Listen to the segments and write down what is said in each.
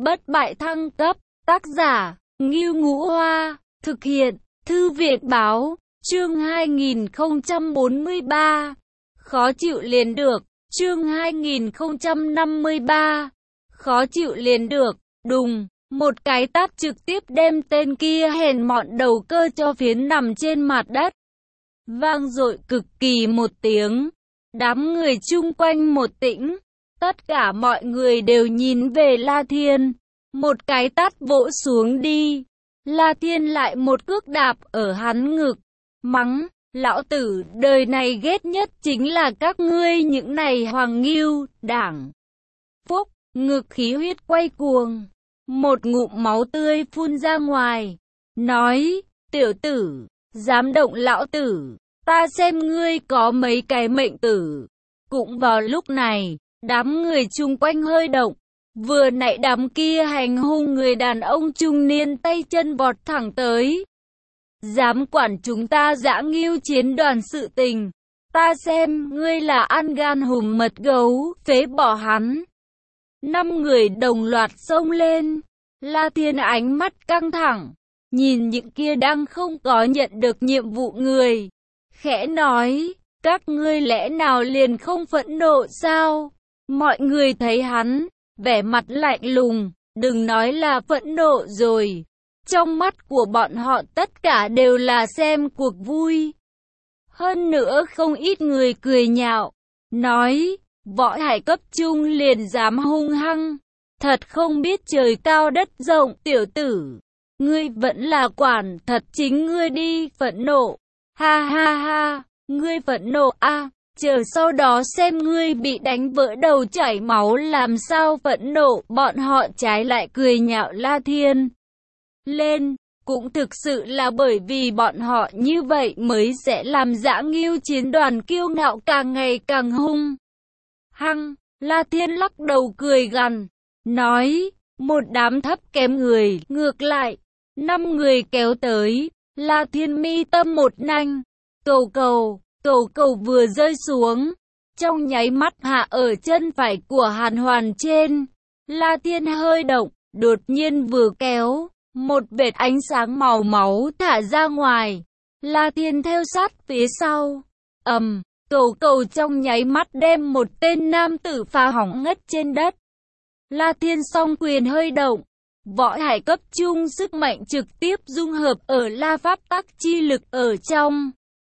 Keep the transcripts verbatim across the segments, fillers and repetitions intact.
bất bại thăng cấp, tác giả, Ngưu Ngũ Hoa, thực hiện, Thư viện báo, chương hai nghìn không trăm bốn mươi ba, khó chịu liền được, chương hai nghìn không trăm năm mươi ba, khó chịu liền được, đùng, một cái tát trực tiếp đem tên kia hèn mọn đầu cơ cho phiến nằm trên mặt đất. Vang dội cực kỳ một tiếng, đám người chung quanh một tĩnh, tất cả mọi người đều nhìn về La Thiên, một cái tát vỗ xuống đi, La Thiên lại một cước đạp ở hắn ngực, mắng, lão tử đời này ghét nhất chính là các ngươi những này hoàng nghiêu, đảng, phúc, ngực khí huyết quay cuồng, một ngụm máu tươi phun ra ngoài, nói, tiểu tử, dám động lão tử, ta xem ngươi có mấy cái mệnh tử. Cũng vào lúc này, đám người chung quanh hơi động, vừa nãy đám kia hành hung người đàn ông trung niên tay chân vọt thẳng tới. Dám quản chúng ta Dã Ngưu chiến đoàn sự tình, ta xem ngươi là ăn gan hùm mật gấu, phế bỏ hắn. Năm người đồng loạt xông lên, La Thiên ánh mắt căng thẳng, nhìn những kia đang không có nhận được nhiệm vụ người, khẽ nói, các ngươi lẽ nào liền không phẫn nộ sao? Mọi người thấy hắn, vẻ mặt lạnh lùng, đừng nói là phẫn nộ rồi. Trong mắt của bọn họ tất cả đều là xem cuộc vui. Hơn nữa không ít người cười nhạo, nói, võ hải cấp trung liền dám hung hăng, thật không biết trời cao đất rộng tiểu tử. Ngươi vẫn là quản thật chính ngươi đi phẫn nộ, ha ha ha, ngươi phẫn nộ a, à, chờ sau đó xem ngươi bị đánh vỡ đầu chảy máu làm sao phẫn nộ. Bọn họ trái lại cười nhạo La Thiên lên, cũng thực sự là bởi vì bọn họ như vậy mới sẽ làm Dã Ngưu chiến đoàn kiêu ngạo càng ngày càng hung hăng. La Thiên lắc đầu cười gằn, nói, một đám thấp kém người, ngược lại, năm người kéo tới, La Thiên mi tâm một nanh, cầu cầu, cầu cầu vừa rơi xuống, trong nháy mắt hạ ở chân phải của Hàn Hoàn trên. La Thiên hơi động, đột nhiên vừa kéo, một vệt ánh sáng màu máu thả ra ngoài. La Thiên theo sát phía sau, ầm, cầu cầu trong nháy mắt đem một tên nam tử phá hỏng ngất trên đất. La Thiên song quyền hơi động, võ hải cấp trung sức mạnh trực tiếp dung hợp ở La Pháp tắc chi lực ở trong.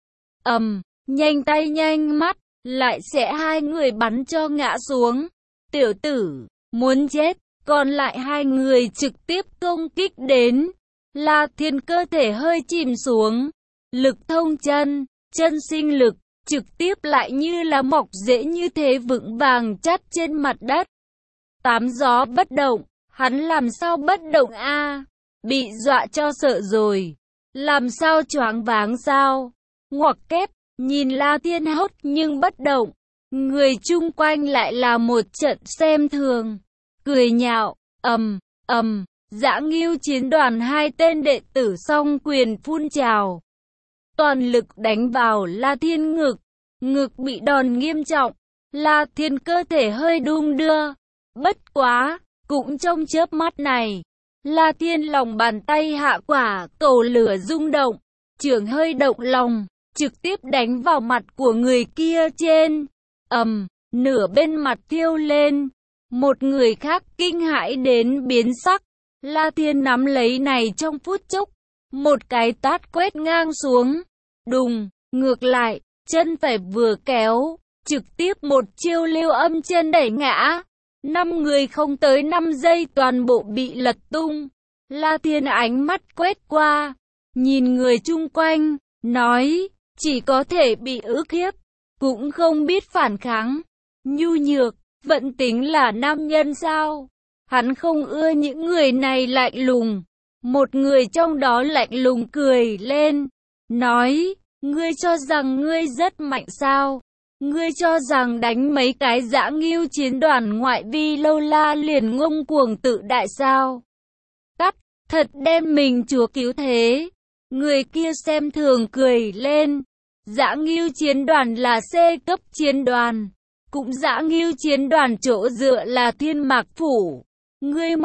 Ầm, nhanh tay nhanh mắt, lại sẽ hai người bắn cho ngã xuống. Tiểu tử, muốn chết, còn lại hai người trực tiếp công kích đến. La Thiên cơ thể hơi chìm xuống, lực thông chân, chân sinh lực, trực tiếp lại như là mọc rễ như thế vững vàng chắt trên mặt đất. Tám gió bất động, hắn làm sao bất động a? À? Bị dọa cho sợ rồi, làm sao choáng váng sao? Ngoặc kép, nhìn La Thiên hốt nhưng bất động, người chung quanh lại là một trận xem thường, cười nhạo, ầm, ầm, Dã Ngưu chiến đoàn hai tên đệ tử song quyền phun trào, toàn lực đánh vào La Thiên ngực, ngực bị đòn nghiêm trọng, La Thiên cơ thể hơi đung đưa, bất quá, cũng trong chớp mắt này, La Thiên lòng bàn tay hạ quả cầu lửa rung động, chưởng hơi động lòng, trực tiếp đánh vào mặt của người kia trên, ầm, nửa bên mặt thiêu lên, một người khác kinh hãi đến biến sắc. La Thiên nắm lấy này trong phút chốc, một cái tát quét ngang xuống, đùng, ngược lại, chân phải vừa kéo, trực tiếp một chiêu lưu âm chân đẩy ngã, năm người không tới năm giây toàn bộ bị lật tung. La Thiên ánh mắt quét qua, nhìn người chung quanh, nói, chỉ có thể bị ức hiếp, cũng không biết phản kháng, nhu nhược, vẫn tính là nam nhân sao? Hắn không ưa những người này lạnh lùng. Một người trong đó lạnh lùng cười lên, nói, ngươi cho rằng ngươi rất mạnh sao? Ngươi cho rằng đánh mấy cái Dã Ngưu chiến đoàn ngoại vi lâu la liền ngông cuồng tự đại sao? Cắt, thật đem mình chúa cứu thế. Người kia xem thường cười lên, Dã Ngưu chiến đoàn là C cấp chiến đoàn, cũng Dã Ngưu chiến đoàn chỗ dựa là Thiên Mạc Phủ. Ngươi mạnh,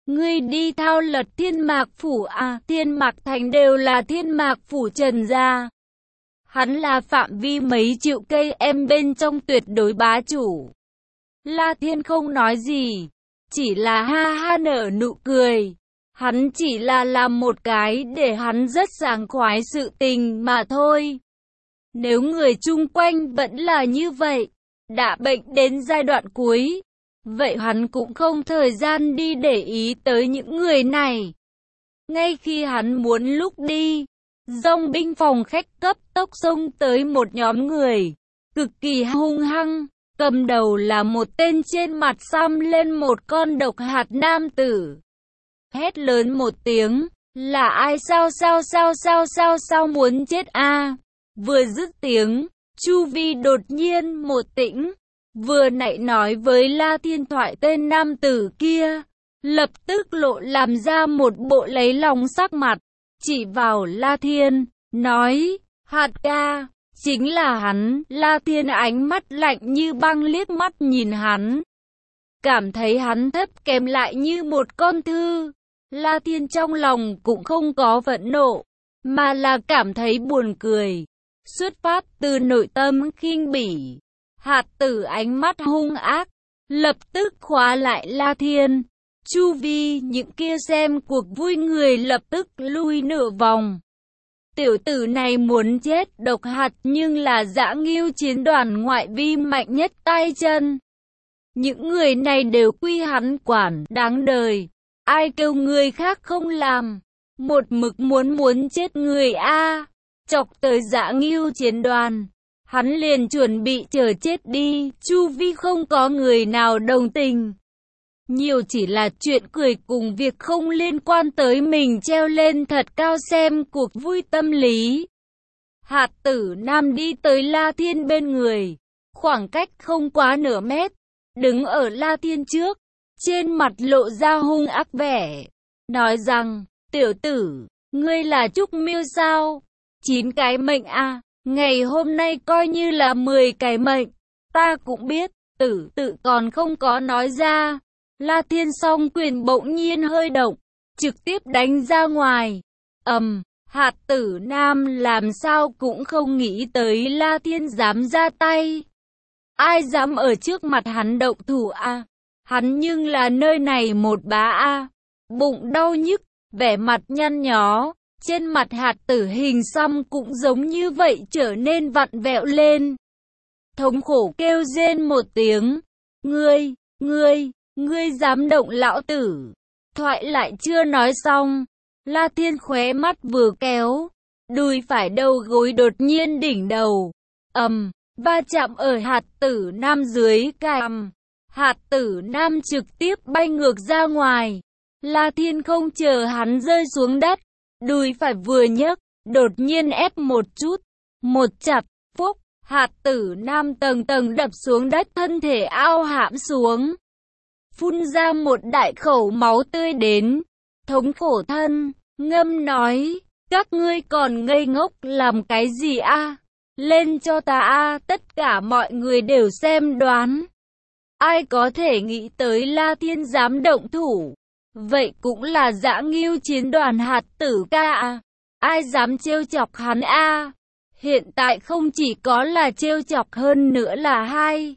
Ngươi đi thao lật Thiên Mạc Phủ à, Thiên Mạc Thành đều là Thiên Mạc Phủ Trần gia. Hắn là phạm vi mấy triệu cây em bên trong tuyệt đối bá chủ. La Thiên không nói gì, chỉ là ha ha nở nụ cười. Hắn chỉ là làm một cái để hắn rất sảng khoái sự tình mà thôi. Nếu người chung quanh vẫn là như vậy, đã bệnh đến giai đoạn cuối, vậy hắn cũng không thời gian đi để ý tới những người này. Ngay khi hắn muốn lúc đi, dòng binh phòng khách cấp tốc xông tới một nhóm người, cực kỳ hung hăng, cầm đầu là một tên trên mặt xăm lên một con độc hạt nam tử. Hét lớn một tiếng, là ai sao sao sao sao sao sao muốn chết a? Vừa dứt tiếng, chu vi đột nhiên một tĩnh, vừa nãy nói với La Thiên thoại tên nam tử kia, lập tức lộ làm ra một bộ lấy lòng sắc mặt, chỉ vào La Thiên, nói, Hạt ca, chính là hắn. La Thiên ánh mắt lạnh như băng liếc mắt nhìn hắn, cảm thấy hắn thấp kém lại như một con thư. La Thiên trong lòng cũng không có phẫn nộ, mà là cảm thấy buồn cười, xuất phát từ nội tâm khinh bỉ. Hạt tử ánh mắt hung ác, lập tức khóa lại La Thiên. Chu vi những kia xem cuộc vui người lập tức lui nửa vòng. Tiểu tử này muốn chết. Độc hạt nhưng là dã ngưu chiến đoàn ngoại vi mạnh nhất tay chân. Những người này đều quy hắn quản, đáng đời. Ai kêu người khác không làm, một mực muốn muốn chết người a. Chọc tới dã ngưu chiến đoàn, hắn liền chuẩn bị chờ chết đi. Chu vi không có người nào đồng tình, nhiều chỉ là chuyện cười cùng việc không liên quan tới mình treo lên thật cao xem cuộc vui tâm lý. Hạt tử nam đi tới La Thiên bên người, khoảng cách không quá nửa mét, đứng ở La Thiên trước, trên mặt lộ ra hung ác vẻ, nói rằng, tiểu tử, ngươi là Trúc Miêu sao? Chín cái mệnh à, ngày hôm nay coi như là mười cái mệnh, ta cũng biết, tử tự còn không có nói ra. La Thiên song quyền bỗng nhiên hơi động, trực tiếp đánh ra ngoài. Ầm, um, hạt tử nam làm sao cũng không nghĩ tới La Thiên dám ra tay. Ai dám ở trước mặt hắn động thủ a? À? Hắn nhưng là nơi này một bá a. À? Bụng đau nhức, vẻ mặt nhăn nhó, trên mặt hạt tử hình xăm cũng giống như vậy trở nên vặn vẹo lên. Thống khổ kêu rên một tiếng. Ngươi, ngươi, ngươi dám động lão tử. Thoại lại chưa nói xong, La Thiên khóe mắt vừa kéo, đùi phải đầu gối đột nhiên đỉnh đầu. Ầm, um, va chạm ở hạt tử nam dưới cằm. Hạt tử nam trực tiếp bay ngược ra ngoài. La Thiên không chờ hắn rơi xuống đất, đùi phải vừa nhấc, đột nhiên ép một chút, một chặt, phúc, hạt tử nam tầng tầng đập xuống đất, thân thể ao hãm xuống, phun ra một đại khẩu máu tươi đến, thống khổ thân, ngâm nói, các ngươi còn ngây ngốc làm cái gì a? Lên cho ta a! Tất cả mọi người đều xem đoán. Ai có thể nghĩ tới La Thiên dám động thủ? Vậy cũng là dã ngưu chiến đoàn hạt tử ca à? Ai dám trêu chọc hắn a? Hiện tại không chỉ có là trêu chọc, hơn nữa là hai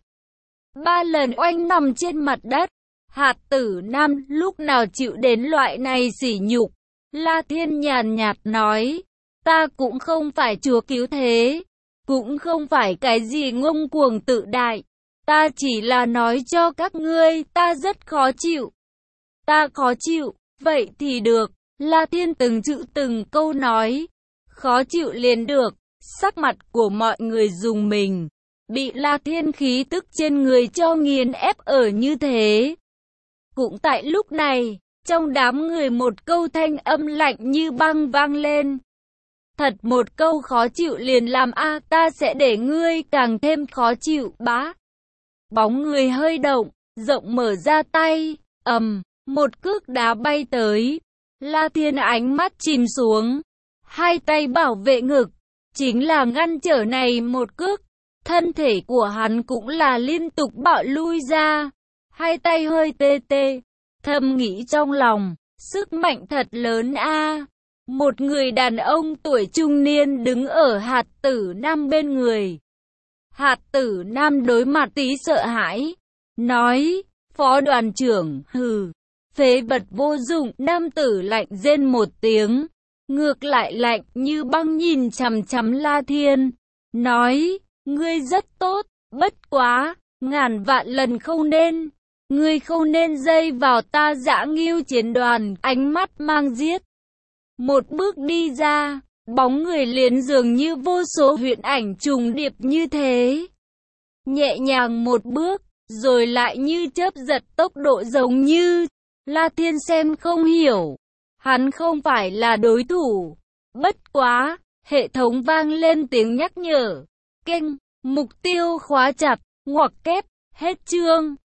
ba lần oanh nằm trên mặt đất. Hạt tử nam lúc nào chịu đến loại này sỉ nhục? La Thiên nhàn nhạt nói, ta cũng không phải chúa cứu thế, cũng không phải cái gì ngông cuồng tự đại, ta chỉ là nói cho các ngươi, ta rất khó chịu. Ta khó chịu, vậy thì được. La Thiên từng chữ từng câu nói, khó chịu liền được. Sắc mặt của mọi người rùng mình, bị La Thiên khí tức trên người cho nghiền ép ở như thế. Cũng tại lúc này, trong đám người một câu thanh âm lạnh như băng vang lên. Thật một câu khó chịu liền làm a, ta sẽ để ngươi càng thêm khó chịu. Bá. Bóng người hơi động, rộng mở ra tay, ầm, um, một cước đá bay tới. La Thiên ánh mắt chìm xuống, hai tay bảo vệ ngực, chính là ngăn trở này một cước. Thân thể của hắn cũng là liên tục bạo lui ra, hai tay hơi tê tê, Thầm nghĩ trong lòng, sức mạnh thật lớn a. Một người đàn ông tuổi trung niên đứng ở Hạt Tử Nam bên người. Hạt Tử Nam đối mặt tí sợ hãi, nói, Phó đoàn trưởng, hừ, phế vật vô dụng. Nam tử lạnh rên một tiếng, ngược lại lạnh như băng nhìn chằm chằm La Thiên, nói, ngươi rất tốt, bất quá, ngàn vạn lần không nên, ngươi không nên dây vào ta Dã Ngưu chiến đoàn. Ánh mắt mang giết. Một bước đi ra, bóng người liền dường như vô số huyễn ảnh trùng điệp như thế. Nhẹ nhàng một bước, rồi lại như chớp giật, tốc độ giống như. La Thiên xem không hiểu, hắn không phải là đối thủ. Bất quá, hệ thống vang lên tiếng nhắc nhở. Kênh, mục tiêu khóa chặt, ngoặc kép, hết chương.